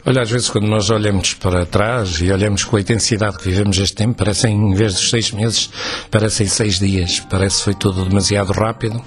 Olha, às vezes quando nós olhamos para trás e olhamos com a intensidade que vivemos este tempo, parecem, em vez de 6 meses, parecem 6 dias. Parece que foi tudo demasiado rápido.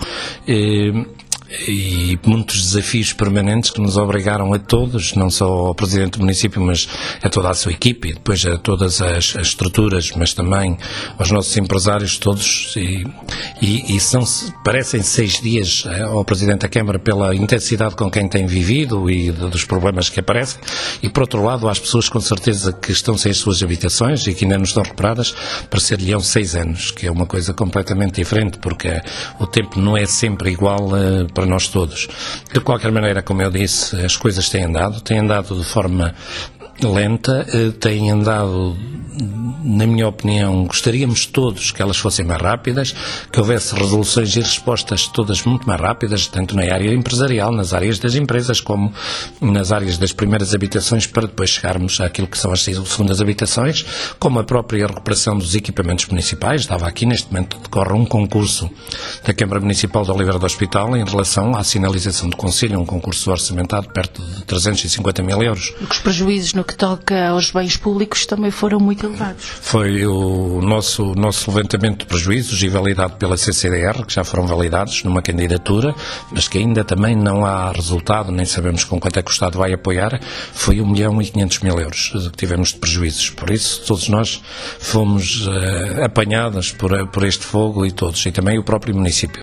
E muitos desafios permanentes que nos obrigaram a todos, não só ao Presidente do município, mas a toda a sua equipe, e depois a todas as estruturas, mas também aos nossos empresários todos, parecem 6 dias ao Presidente da Câmara pela intensidade com quem tem vivido e dos problemas que aparecem, e por outro lado, às pessoas com certeza que estão sem as suas habitações e que ainda não estão recuperadas, parecer-lhe-ão 6 anos, que é uma coisa completamente diferente, porque o tempo não é sempre igual para nós todos. De qualquer maneira, como eu disse, as coisas têm andado de forma lenta, têm andado, na minha opinião, gostaríamos todos que elas fossem mais rápidas, que houvesse resoluções e respostas todas muito mais rápidas, tanto na área empresarial, nas áreas das empresas, como nas áreas das primeiras habitações, para depois chegarmos àquilo que são as segundas habitações, como a própria recuperação dos equipamentos municipais. Estava aqui, neste momento, decorre um concurso da Câmara Municipal de Oliveira do Hospital em relação à sinalização do Conselho, um concurso orçamentado perto de 350 mil euros. Os prejuízos no que toca aos bens públicos também foram muito elevados. Foi o nosso levantamento de prejuízos e validado pela CCDR, que já foram validados numa candidatura, mas que ainda também não há resultado, nem sabemos com quanto é que o Estado vai apoiar. Foi 1.500.000 euros que tivemos de prejuízos. Por isso, todos nós fomos apanhados por este fogo, e todos, e também o próprio município.